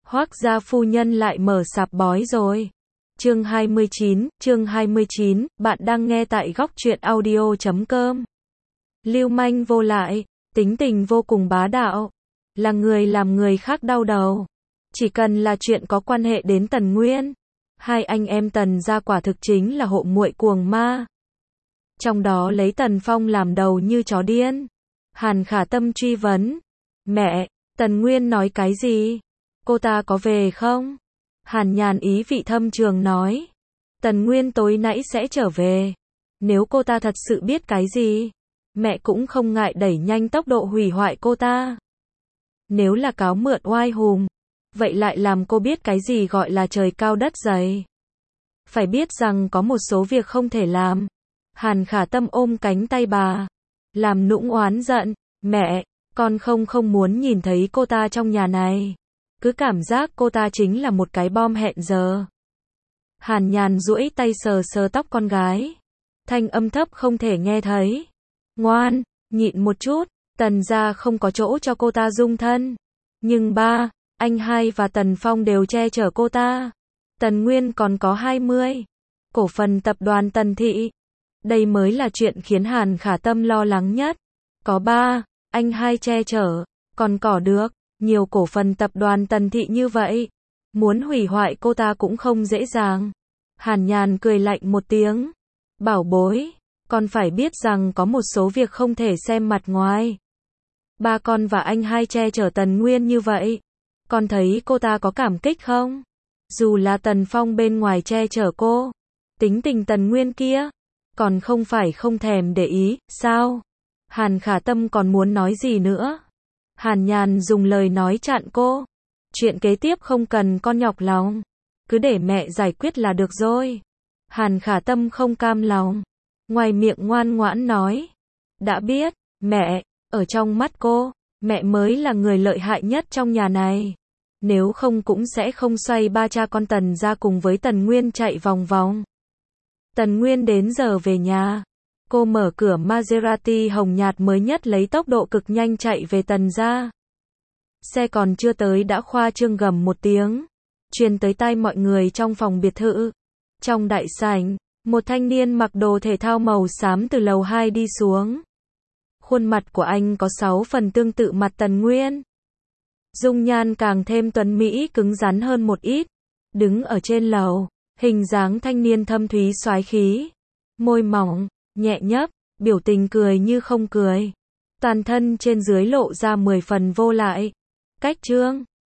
Hoác gia phu nhân lại mở sạp bói rồi. Chương 29, bạn đang nghe tại góc truyện audio.com. Lưu manh vô lại, tính tình vô cùng bá đạo, là người làm người khác đau đầu. Chỉ cần là chuyện có quan hệ đến Tần Nguyên, hai anh em Tần gia quả thực chính là hộ muội cuồng ma. Trong đó lấy Tần Phong làm đầu như chó điên. Hàn Khả Tâm truy vấn, mẹ, Tần Nguyên nói cái gì? Cô ta có về không? Hàn Nhàn ý vị thâm trường nói, Tần Nguyên tối nãy sẽ trở về. Nếu cô ta thật sự biết cái gì, mẹ cũng không ngại đẩy nhanh tốc độ hủy hoại cô ta. Nếu là cáo mượn oai hùng, vậy lại làm cô biết cái gì gọi là trời cao đất dày. Phải biết rằng có một số việc không thể làm. Hàn Khả Tâm ôm cánh tay bà, làm nũng oán giận, mẹ, con không muốn nhìn thấy cô ta trong nhà này. Cứ cảm giác cô ta chính là một cái bom hẹn giờ. Hàn Nhàn duỗi tay sờ sờ tóc con gái. Thanh âm thấp không thể nghe thấy. Ngoan, nhịn một chút, Tần gia không có chỗ cho cô ta dung thân. Nhưng ba, anh hai và Tần Phong đều che chở cô ta. Tần Nguyên còn có 20. Cổ phần tập đoàn Tần Thị. Đây mới là chuyện khiến Hàn Khả Tâm lo lắng nhất. Có ba, anh hai che chở, còn cỏ được. Nhiều cổ phần tập đoàn Tần Thị như vậy, muốn hủy hoại cô ta cũng không dễ dàng. Hàn Nhàn cười lạnh một tiếng. Bảo bối, con phải biết rằng có một số việc không thể xem mặt ngoài. Ba con và anh hai che chở Tần Nguyên như vậy, con thấy cô ta có cảm kích không? Dù là Tần Phong bên ngoài che chở cô, tính tình Tần Nguyên kia, còn không phải không thèm để ý, sao? Hàn Khả Tâm còn muốn nói gì nữa? Hàn Nhàn dùng lời nói chặn cô. Chuyện kế tiếp không cần con nhọc lòng. Cứ để mẹ giải quyết là được rồi. Hàn Khả Tâm không cam lòng. Ngoài miệng ngoan ngoãn nói. Đã biết, mẹ, ở trong mắt cô, mẹ mới là người lợi hại nhất trong nhà này. Nếu không cũng sẽ không xoay ba cha con Tần ra cùng với Tần Nguyên chạy vòng vòng. Tần Nguyên đến giờ về nhà. Cô mở cửa Maserati hồng nhạt mới nhất lấy tốc độ cực nhanh chạy về Tần gia. Xe còn chưa tới đã khoa trương gầm một tiếng, truyền tới tai mọi người trong phòng biệt thự. Trong đại sảnh, một thanh niên mặc đồ thể thao màu xám từ lầu 2 đi xuống. Khuôn mặt của anh có 6 phần tương tự mặt Tần Nguyên. Dung nhan càng thêm tuấn mỹ cứng rắn hơn một ít. Đứng ở trên lầu, hình dáng thanh niên thâm thúy soái khí. Môi mỏng, nhẹ nhấp, biểu tình cười như không cười. Toàn thân trên dưới lộ ra 10 phần vô lại. Cách trương,